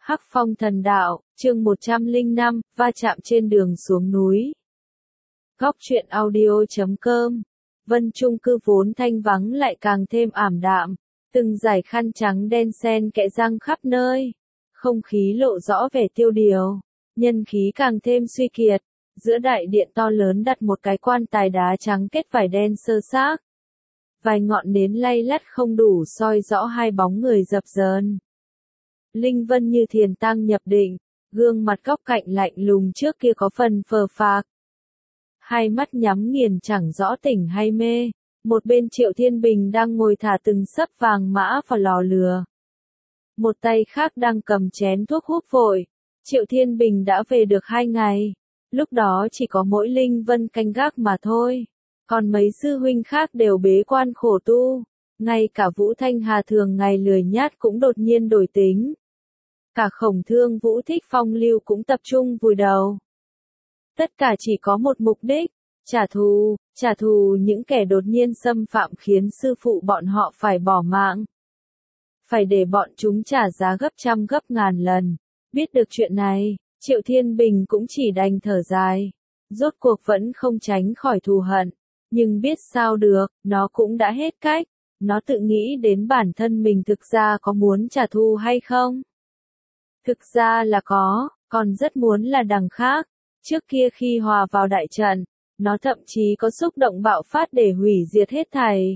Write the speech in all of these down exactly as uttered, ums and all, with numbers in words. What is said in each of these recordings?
Hắc Phong Thần Đạo, chương một trăm lẻ năm, va chạm trên đường xuống núi. Góc truyện audio chấm com. Vân chung cư vốn thanh vắng lại càng thêm ảm đạm, từng dải khăn trắng đen xen kẽ răng khắp nơi. Không khí lộ rõ vẻ tiêu điều, nhân khí càng thêm suy kiệt. Giữa đại điện to lớn đặt một cái quan tài đá trắng kết vải đen sơ xác. Vài ngọn nến lay lắt không đủ soi rõ hai bóng người dập dờn. Linh Vân như thiền tăng nhập định, gương mặt góc cạnh lạnh lùng trước kia có phần phờ phạc. Hai mắt nhắm nghiền chẳng rõ tỉnh hay mê, một bên Triệu Thiên Bình đang ngồi thả từng sấp vàng mã vào lò lửa. Một tay khác đang cầm chén thuốc hút vội. Triệu Thiên Bình đã về được hai ngày, lúc đó chỉ có mỗi Linh Vân canh gác mà thôi, còn mấy sư huynh khác đều bế quan khổ tu, ngay cả Vũ Thanh Hà thường ngày lười nhát cũng đột nhiên đổi tính. Cả Khổng Thương Vũ Thích Phong Lưu cũng tập trung vùi đầu. Tất cả chỉ có một mục đích, trả thù, trả thù những kẻ đột nhiên xâm phạm khiến sư phụ bọn họ phải bỏ mạng. Phải để bọn chúng trả giá gấp trăm gấp ngàn lần. Biết được chuyện này, Triệu Thiên Bình cũng chỉ đành thở dài. Rốt cuộc vẫn không tránh khỏi thù hận. Nhưng biết sao được, nó cũng đã hết cách. Nó tự nghĩ đến bản thân mình thực ra có muốn trả thù hay không? Thực ra là có, còn rất muốn là đằng khác. Trước kia khi hòa vào đại trận, nó thậm chí có xúc động bạo phát để hủy diệt hết thảy.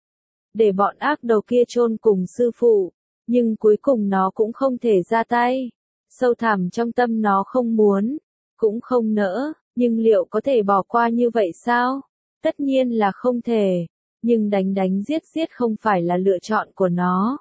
Để bọn ác đầu kia chôn cùng sư phụ, nhưng cuối cùng nó cũng không thể ra tay. Sâu thẳm trong tâm nó không muốn, cũng không nỡ, nhưng liệu có thể bỏ qua như vậy sao? Tất nhiên là không thể, nhưng đánh đánh giết giết không phải là lựa chọn của nó.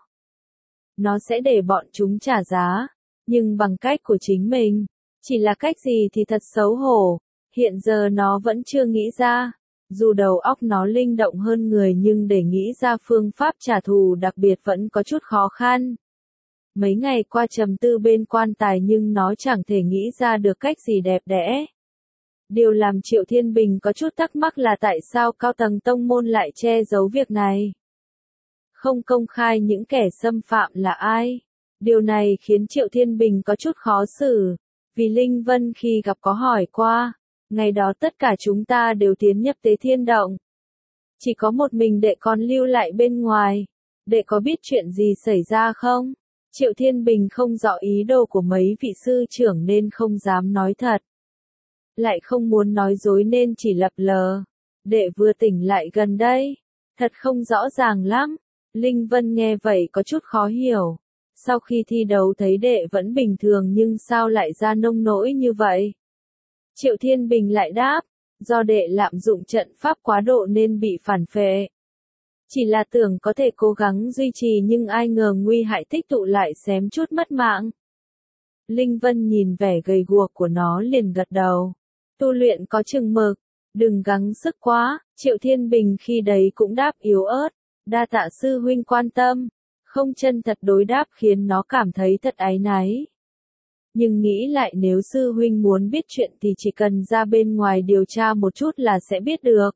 Nó sẽ để bọn chúng trả giá, nhưng bằng cách của chính mình. Chỉ là cách gì thì thật xấu hổ, hiện giờ nó vẫn chưa nghĩ ra. Dù đầu óc nó linh động hơn người nhưng để nghĩ ra phương pháp trả thù đặc biệt vẫn có chút khó khăn. Mấy ngày qua trầm tư bên quan tài nhưng nó chẳng thể nghĩ ra được cách gì đẹp đẽ. Điều làm Triệu Thiên Bình có chút thắc mắc là tại sao cao tầng tông môn lại che giấu việc này. Không công khai những kẻ xâm phạm là ai. Điều này khiến Triệu Thiên Bình có chút khó xử. Vì Linh Vân khi gặp có hỏi qua, ngày đó tất cả chúng ta đều tiến nhập Tế Thiên Động. Chỉ có một mình đệ còn lưu lại bên ngoài. Đệ có biết chuyện gì xảy ra không? Triệu Thiên Bình không rõ ý đồ của mấy vị sư trưởng nên không dám nói thật. Lại không muốn nói dối nên chỉ lập lờ. Đệ vừa tỉnh lại gần đây. Thật không rõ ràng lắm. Linh Vân nghe vậy có chút khó hiểu. Sau khi thi đấu thấy đệ vẫn bình thường nhưng sao lại ra nông nỗi như vậy? Triệu Thiên Bình lại đáp, do đệ lạm dụng trận pháp quá độ nên bị phản phệ. Chỉ là tưởng có thể cố gắng duy trì nhưng ai ngờ nguy hại tích tụ lại xém chút mất mạng. Linh Vân nhìn vẻ gầy guộc của nó liền gật đầu. Tu luyện có chừng mực, đừng gắng sức quá. Triệu Thiên Bình khi đấy cũng đáp yếu ớt, đa tạ sư huynh quan tâm. Không chân thật đối đáp khiến nó cảm thấy thật áy náy. Nhưng nghĩ lại nếu sư huynh muốn biết chuyện thì chỉ cần ra bên ngoài điều tra một chút là sẽ biết được.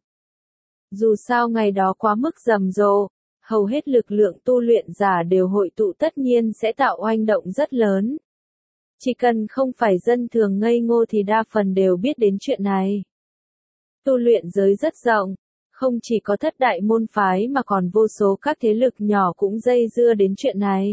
Dù sao ngày đó quá mức rầm rộ, hầu hết lực lượng tu luyện giả đều hội tụ tất nhiên sẽ tạo oanh động rất lớn. Chỉ cần không phải dân thường ngây ngô thì đa phần đều biết đến chuyện này. Tu luyện giới rất rộng. Không chỉ có thất đại môn phái mà còn vô số các thế lực nhỏ cũng dây dưa đến chuyện này.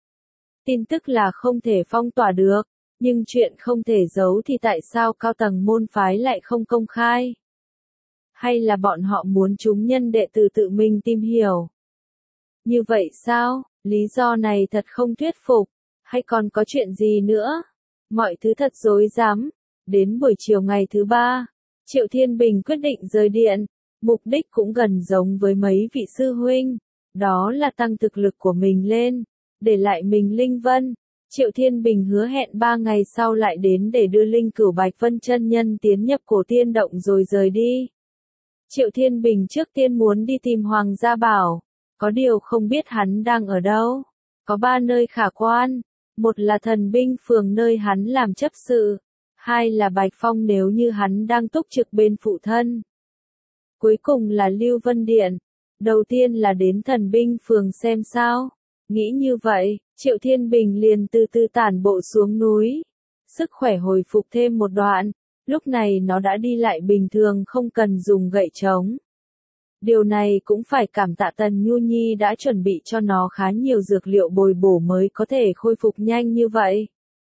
Tin tức là không thể phong tỏa được, nhưng chuyện không thể giấu thì tại sao cao tầng môn phái lại không công khai? Hay là bọn họ muốn chúng nhân đệ tử tự mình tìm hiểu? Như vậy sao? Lý do này thật không thuyết phục, hay còn có chuyện gì nữa? Mọi thứ thật rối rắm. Đến buổi chiều ngày thứ ba, Triệu Thiên Bình quyết định rời điện. Mục đích cũng gần giống với mấy vị sư huynh, đó là tăng thực lực của mình lên, để lại mình Linh Vân. Triệu Thiên Bình hứa hẹn ba ngày sau lại đến để đưa Linh Cửu Bạch Vân chân nhân tiến nhập Cổ Tiên Động rồi rời đi. Triệu Thiên Bình trước tiên muốn đi tìm Hoàng Gia Bảo, có điều không biết hắn đang ở đâu. Có ba nơi khả quan, một là Thần Binh Phường nơi hắn làm chấp sự, hai là Bạch Phong nếu như hắn đang túc trực bên phụ thân. Cuối cùng là Lưu Vân Điện. Đầu tiên là đến Thần Binh Phường xem sao. Nghĩ như vậy, Triệu Thiên Bình liền từ từ tản bộ xuống núi. Sức khỏe hồi phục thêm một đoạn, lúc này nó đã đi lại bình thường không cần dùng gậy trống. Điều này cũng phải cảm tạ Tần Nhu Nhi đã chuẩn bị cho nó khá nhiều dược liệu bồi bổ mới có thể khôi phục nhanh như vậy.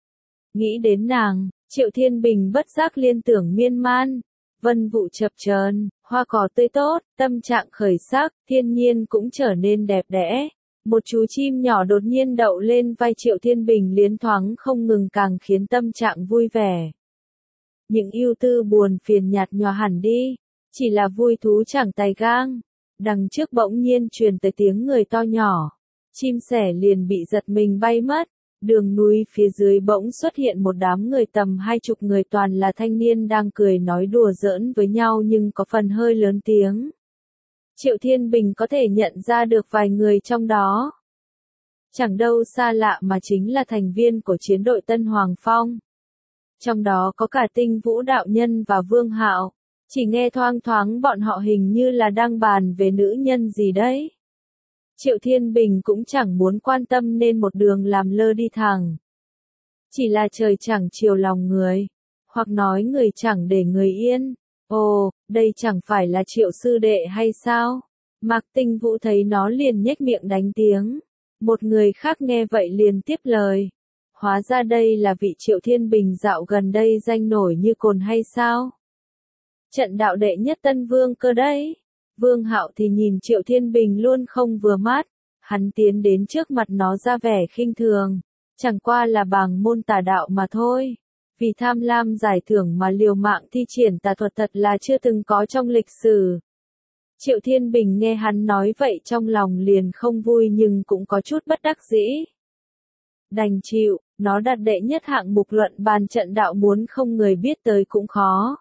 Nghĩ đến nàng, Triệu Thiên Bình bất giác liên tưởng miên man. Vân vụ chập chờn, hoa cỏ tươi tốt, tâm trạng khởi sắc, thiên nhiên cũng trở nên đẹp đẽ. Một chú chim nhỏ đột nhiên đậu lên vai Triệu Thiên Bình liến thoáng không ngừng càng khiến tâm trạng vui vẻ. Những ưu tư buồn phiền nhạt nhòa hẳn đi, chỉ là vui thú chẳng tài gang. Đằng trước bỗng nhiên truyền tới tiếng người to nhỏ, chim sẻ liền bị giật mình bay mất. Đường núi phía dưới bỗng xuất hiện một đám người tầm hai chục người toàn là thanh niên đang cười nói đùa giỡn với nhau nhưng có phần hơi lớn tiếng. Triệu Thiên Bình có thể nhận ra được vài người trong đó. Chẳng đâu xa lạ mà chính là thành viên của chiến đội Tân Hoàng Phong. Trong đó có cả Tinh Vũ đạo nhân và Vương Hạo. Chỉ nghe thoang thoáng bọn họ hình như là đang bàn về nữ nhân gì đấy. Triệu Thiên Bình cũng chẳng muốn quan tâm nên một đường làm lơ đi thẳng. Chỉ là trời chẳng chiều lòng người, hoặc nói người chẳng để người yên. Ồ, đây chẳng phải là Triệu sư đệ hay sao? Mạc Tinh Vũ thấy nó liền nhếch miệng đánh tiếng. Một người khác nghe vậy liền tiếp lời. Hóa ra đây là vị Triệu Thiên Bình dạo gần đây danh nổi như cồn hay sao? Trận đạo đệ nhất Tân Vương cơ đấy. Vương Hạo thì nhìn Triệu Thiên Bình luôn không vừa mắt. Hắn tiến đến trước mặt nó ra vẻ khinh thường. Chẳng qua là bàng môn tà đạo mà thôi. Vì tham lam giải thưởng mà liều mạng thi triển tà thuật thật là chưa từng có trong lịch sử. Triệu Thiên Bình nghe hắn nói vậy trong lòng liền không vui nhưng cũng có chút bất đắc dĩ. Đành chịu, nó đặt đệ nhất hạng mục luận bàn trận đạo muốn không người biết tới cũng khó.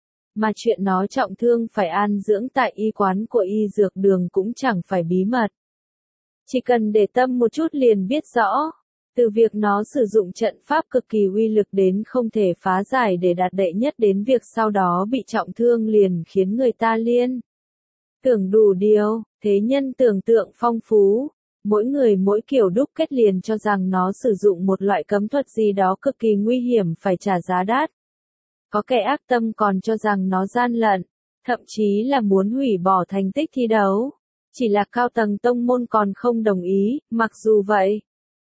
Mà chuyện nó trọng thương phải an dưỡng tại y quán của y dược đường cũng chẳng phải bí mật. Chỉ cần để tâm một chút liền biết rõ. Từ việc nó sử dụng trận pháp cực kỳ uy lực đến không thể phá giải để đạt đệ nhất đến việc sau đó bị trọng thương liền khiến người ta liên tưởng đủ điều, thế nhân tưởng tượng phong phú. Mỗi người mỗi kiểu đúc kết liền cho rằng nó sử dụng một loại cấm thuật gì đó cực kỳ nguy hiểm phải trả giá đắt. Có kẻ ác tâm còn cho rằng nó gian lận, thậm chí là muốn hủy bỏ thành tích thi đấu. Chỉ là cao tầng tông môn còn không đồng ý, mặc dù vậy.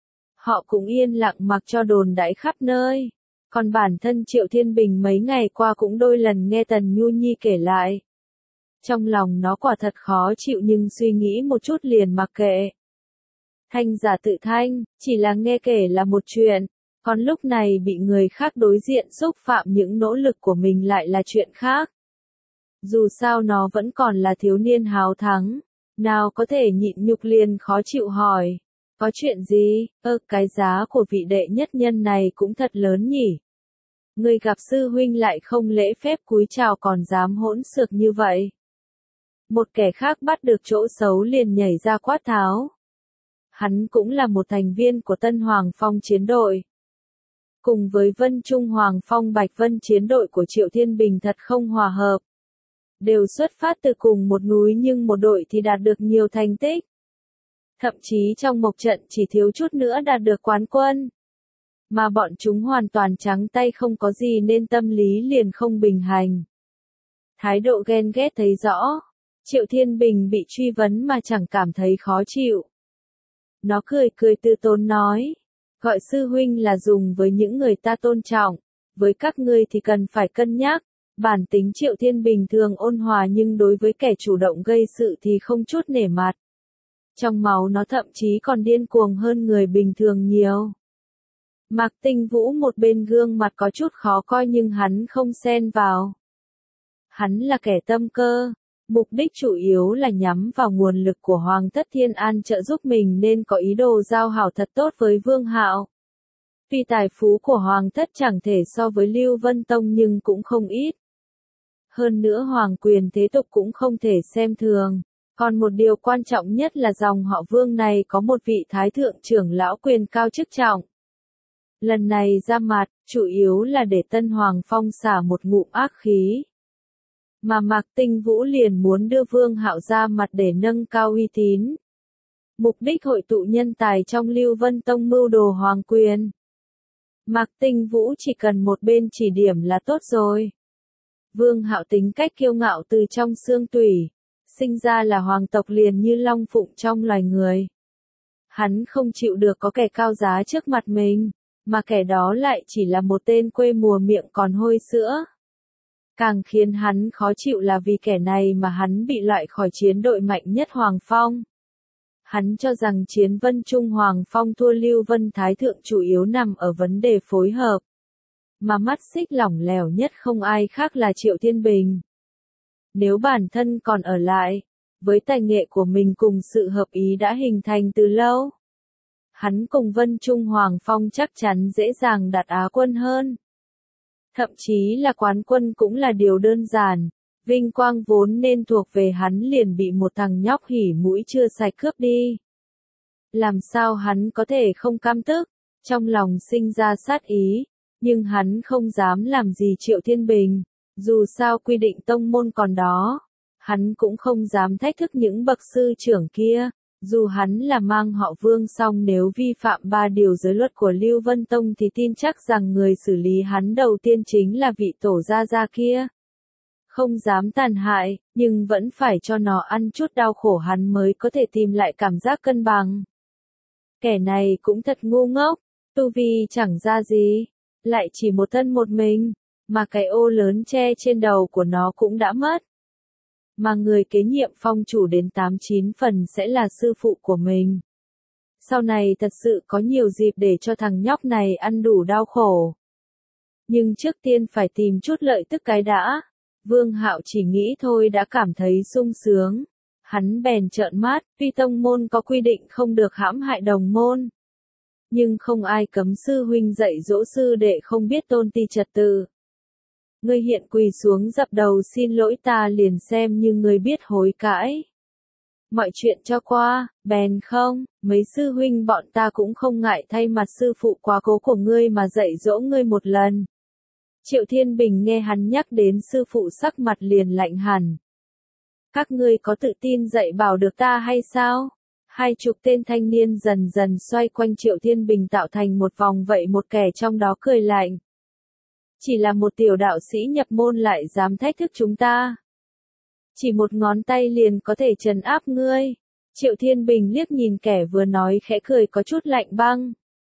Họ cũng yên lặng mặc cho đồn đãi khắp nơi. Còn bản thân Triệu Thiên Bình mấy ngày qua cũng đôi lần nghe Tần Nhu Nhi kể lại. Trong lòng nó quả thật khó chịu nhưng suy nghĩ một chút liền mặc kệ. Thanh giả tự thanh, chỉ là nghe kể là một chuyện. Còn lúc này bị người khác đối diện xúc phạm những nỗ lực của mình lại là chuyện khác. Dù sao nó vẫn còn là thiếu niên háo thắng. Nào có thể nhịn nhục liền khó chịu hỏi. Có chuyện gì? Ơ, cái giá của vị đệ nhất nhân này cũng thật lớn nhỉ. Người gặp sư huynh lại không lễ phép cúi chào còn dám hỗn xược như vậy. Một kẻ khác bắt được chỗ xấu liền nhảy ra quát tháo. Hắn cũng là một thành viên của Tân Hoàng Phong chiến đội. Cùng với Vân Trung Hoàng Phong Bạch Vân chiến đội của Triệu Thiên Bình thật không hòa hợp. Đều xuất phát từ cùng một núi nhưng một đội thì đạt được nhiều thành tích. Thậm chí trong một trận chỉ thiếu chút nữa đạt được quán quân. Mà bọn chúng hoàn toàn trắng tay không có gì nên tâm lý liền không bình hành. Thái độ ghen ghét thấy rõ. Triệu Thiên Bình bị truy vấn mà chẳng cảm thấy khó chịu. Nó cười cười từ tốn nói. Gọi sư huynh là dùng với những người ta tôn trọng. Với các ngươi thì cần phải cân nhắc. Bản tính Triệu Thiên Bình thường ôn hòa nhưng đối với kẻ chủ động gây sự thì không chút nể mặt. Trong máu nó thậm chí còn điên cuồng hơn người bình thường nhiều. Mạc Tinh Vũ một bên gương mặt có chút khó coi nhưng hắn không xen vào. Hắn là kẻ tâm cơ. Mục đích chủ yếu là nhắm vào nguồn lực của Hoàng thất Thiên An trợ giúp mình nên có ý đồ giao hảo thật tốt với Vương Hạo. Tuy tài phú của Hoàng thất chẳng thể so với Lưu Vân Tông nhưng cũng không ít. Hơn nữa Hoàng quyền thế tục cũng không thể xem thường. Còn một điều quan trọng nhất là dòng họ Vương này có một vị thái thượng trưởng lão quyền cao chức trọng. Lần này ra mặt, chủ yếu là để Tân Hoàng Phong xả một ngụm ác khí. Mà Mạc Tinh Vũ liền muốn đưa Vương Hạo ra mặt để nâng cao uy tín. Mục đích hội tụ nhân tài trong Lưu Vân Tông mưu đồ hoàng quyền. Mạc Tinh Vũ chỉ cần một bên chỉ điểm là tốt rồi. Vương Hạo tính cách kiêu ngạo từ trong xương tủy, sinh ra là hoàng tộc liền như long phụng trong loài người. Hắn không chịu được có kẻ cao giá trước mặt mình, mà kẻ đó lại chỉ là một tên quê mùa miệng còn hôi sữa. Càng khiến hắn khó chịu là vì kẻ này mà hắn bị loại khỏi chiến đội mạnh nhất Hoàng Phong. Hắn cho rằng chiến Vân Trung Hoàng Phong thua Lưu Vân Thái Thượng chủ yếu nằm ở vấn đề phối hợp. Mà mắt xích lỏng lẻo nhất không ai khác là Triệu Thiên Bình. Nếu bản thân còn ở lại, với tài nghệ của mình cùng sự hợp ý đã hình thành từ lâu, hắn cùng Vân Trung Hoàng Phong chắc chắn dễ dàng đạt Á quân hơn. Thậm chí là quán quân cũng là điều đơn giản, vinh quang vốn nên thuộc về hắn liền bị một thằng nhóc hỉ mũi chưa sạch cướp đi. Làm sao hắn có thể không căm tức, trong lòng sinh ra sát ý, nhưng hắn không dám làm gì Triệu Thiên Bình, dù sao quy định tông môn còn đó, hắn cũng không dám thách thức những bậc sư trưởng kia. Dù hắn là mang họ Vương song nếu vi phạm ba điều giới luật của Lưu Vân Tông thì tin chắc rằng người xử lý hắn đầu tiên chính là vị tổ gia gia kia. Không dám tàn hại, nhưng vẫn phải cho nó ăn chút đau khổ hắn mới có thể tìm lại cảm giác cân bằng. Kẻ này cũng thật ngu ngốc, tu vi chẳng ra gì, lại chỉ một thân một mình, mà cái ô lớn che trên đầu của nó cũng đã mất. Mà người kế nhiệm phong chủ đến tám chín phần sẽ là sư phụ của mình. Sau này thật sự có nhiều dịp để cho thằng nhóc này ăn đủ đau khổ. Nhưng trước tiên phải tìm chút lợi tức cái đã. Vương Hạo chỉ nghĩ thôi đã cảm thấy sung sướng. Hắn bèn trợn mắt, tuy tông môn có quy định không được hãm hại đồng môn. Nhưng không ai cấm sư huynh dạy dỗ sư đệ không biết tôn ti trật tự. Ngươi hiện quỳ xuống dập đầu xin lỗi ta liền xem như ngươi biết hối cãi. Mọi chuyện cho qua, bèn không, mấy sư huynh bọn ta cũng không ngại thay mặt sư phụ quá cố của ngươi mà dạy dỗ ngươi một lần. Triệu Thiên Bình nghe hắn nhắc đến sư phụ sắc mặt liền lạnh hẳn. Các ngươi có tự tin dạy bảo được ta hay sao? Hai chục tên thanh niên dần dần xoay quanh Triệu Thiên Bình tạo thành một vòng vậy một kẻ trong đó cười lạnh. Chỉ là một tiểu đạo sĩ nhập môn lại dám thách thức chúng ta. Chỉ một ngón tay liền có thể trấn áp ngươi. Triệu Thiên Bình liếc nhìn kẻ vừa nói khẽ cười có chút lạnh băng.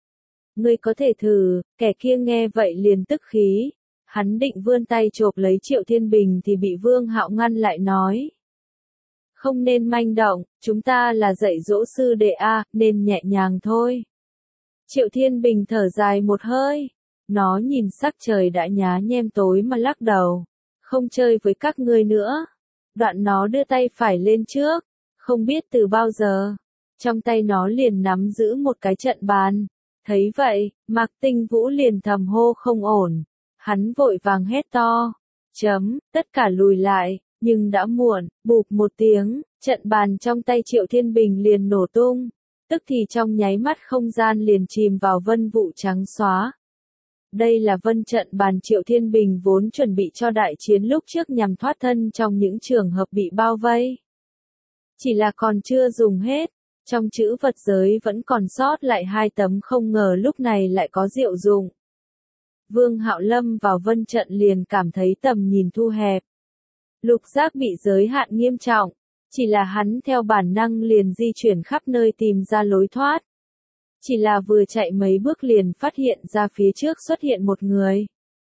Ngươi có thể thử, kẻ kia nghe vậy liền tức khí. Hắn định vươn tay chộp lấy Triệu Thiên Bình thì bị Vương Hạo ngăn lại nói. Không nên manh động, chúng ta là dạy dỗ sư đệ A, nên nhẹ nhàng thôi. Triệu Thiên Bình thở dài một hơi. Nó nhìn sắc trời đã nhá nhem tối mà lắc đầu. Không chơi với các ngươi nữa. Đoạn nó đưa tay phải lên trước. Không biết từ bao giờ. Trong tay nó liền nắm giữ một cái trận bàn. Thấy vậy, Mạc Tinh Vũ liền thầm hô không ổn. Hắn vội vàng hét to. Chấm, tất cả lùi lại. Nhưng đã muộn, bụp một tiếng, trận bàn trong tay Triệu Thiên Bình liền nổ tung. Tức thì trong nháy mắt không gian liền chìm vào vân vụ trắng xóa. Đây là vân trận bàn Triệu Thiên Bình vốn chuẩn bị cho đại chiến lúc trước nhằm thoát thân trong những trường hợp bị bao vây. Chỉ là còn chưa dùng hết, trong chữ vật giới vẫn còn sót lại hai tấm không ngờ lúc này lại có diệu dụng. Vương Hạo lâm vào vân trận liền cảm thấy tầm nhìn thu hẹp. Lục giác bị giới hạn nghiêm trọng, chỉ là hắn theo bản năng liền di chuyển khắp nơi tìm ra lối thoát. Chỉ là vừa chạy mấy bước liền phát hiện ra phía trước xuất hiện một người.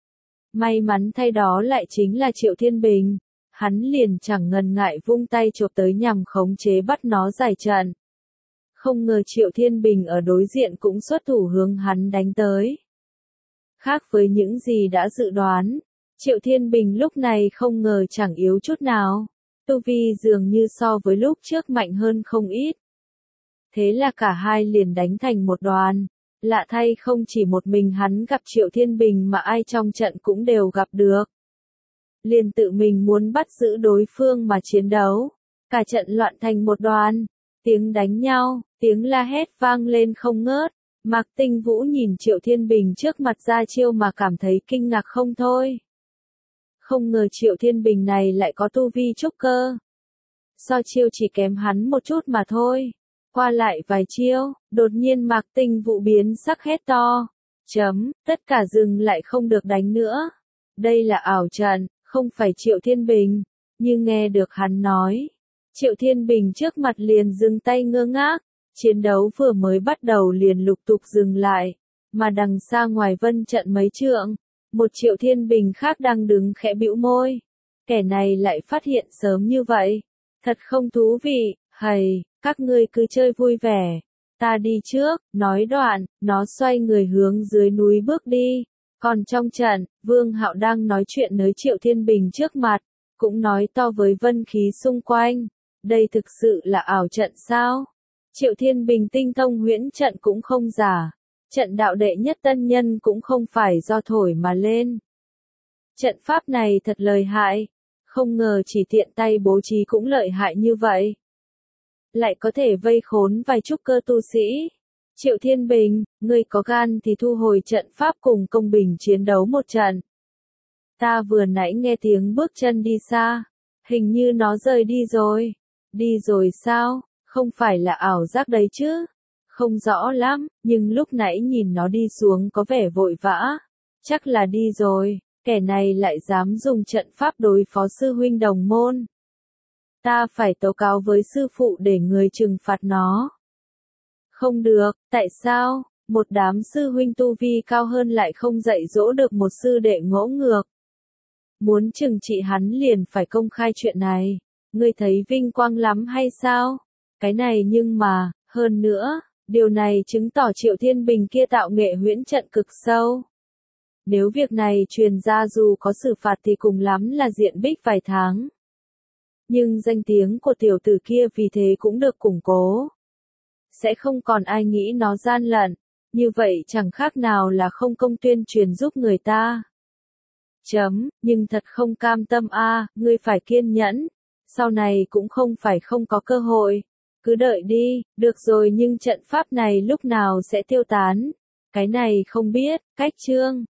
May mắn thay đó lại chính là Triệu Thiên Bình. Hắn liền chẳng ngần ngại vung tay chộp tới nhằm khống chế bắt nó giải trận. Không ngờ Triệu Thiên Bình ở đối diện cũng xuất thủ hướng hắn đánh tới. Khác với những gì đã dự đoán, Triệu Thiên Bình lúc này không ngờ chẳng yếu chút nào. Tu vi dường như so với lúc trước mạnh hơn không ít. Thế là cả hai liền đánh thành một đoàn. Lạ thay không chỉ một mình hắn gặp Triệu Thiên Bình mà ai trong trận cũng đều gặp được. Liền tự mình muốn bắt giữ đối phương mà chiến đấu. Cả trận loạn thành một đoàn. Tiếng đánh nhau, tiếng la hét vang lên không ngớt. Mạc Tinh Vũ nhìn Triệu Thiên Bình trước mặt ra chiêu mà cảm thấy kinh ngạc không thôi. Không ngờ Triệu Thiên Bình này lại có tu vi trúc cơ. So chiêu chỉ kém hắn một chút mà thôi. Qua lại vài chiêu, đột nhiên Mạc Tinh Vũ biến sắc hét to. Chấm, tất cả dừng lại không được đánh nữa. Đây là ảo trận, không phải Triệu Thiên Bình. Nhưng nghe được hắn nói, Triệu Thiên Bình trước mặt liền dừng tay ngơ ngác. Chiến đấu vừa mới bắt đầu liền lục tục dừng lại. Mà đằng xa ngoài vân trận mấy trượng, một Triệu Thiên Bình khác đang đứng khẽ bĩu môi. Kẻ này lại phát hiện sớm như vậy. Thật không thú vị, hầy, các ngươi cứ chơi vui vẻ. Ta đi trước, nói đoạn, nó xoay người hướng dưới núi bước đi. Còn trong trận, Vương Hạo đang nói chuyện với Triệu Thiên Bình trước mặt, cũng nói to với vân khí xung quanh. Đây thực sự là ảo trận sao? Triệu Thiên Bình tinh thông huyễn trận cũng không giả. Trận đạo đệ nhất tân nhân cũng không phải do thổi mà lên. Trận pháp này thật lợi hại. Không ngờ chỉ tiện tay bố trí cũng lợi hại như vậy. Lại có thể vây khốn vài trúc cơ tu sĩ. Triệu Thiên Bình, ngươi có gan thì thu hồi trận pháp cùng công bình chiến đấu một trận. Ta vừa nãy nghe tiếng bước chân đi xa. Hình như nó rời đi rồi. Đi rồi sao? Không phải là ảo giác đấy chứ? Không rõ lắm, nhưng lúc nãy nhìn nó đi xuống có vẻ vội vã. Chắc là đi rồi. Kẻ này lại dám dùng trận pháp đối phó sư huynh đồng môn. Ta phải tố cáo với sư phụ để người trừng phạt nó. Không được, tại sao? Một đám sư huynh tu vi cao hơn lại không dạy dỗ được một sư đệ ngỗ ngược. Muốn trừng trị hắn liền phải công khai chuyện này. Ngươi thấy vinh quang lắm hay sao? Cái này nhưng mà, hơn nữa, điều này chứng tỏ Triệu Thiên Bình kia tạo nghệ huyễn trận cực sâu. Nếu việc này truyền ra dù có xử phạt thì cùng lắm là diện bích vài tháng. Nhưng danh tiếng của tiểu tử kia vì thế cũng được củng cố. Sẽ không còn ai nghĩ nó gian lận, như vậy chẳng khác nào là không công tuyên truyền giúp người ta. Chấm, nhưng thật không cam tâm a, à, ngươi phải kiên nhẫn, sau này cũng không phải không có cơ hội. Cứ đợi đi, được rồi nhưng trận pháp này lúc nào sẽ tiêu tán? Cái này không biết, cách chương.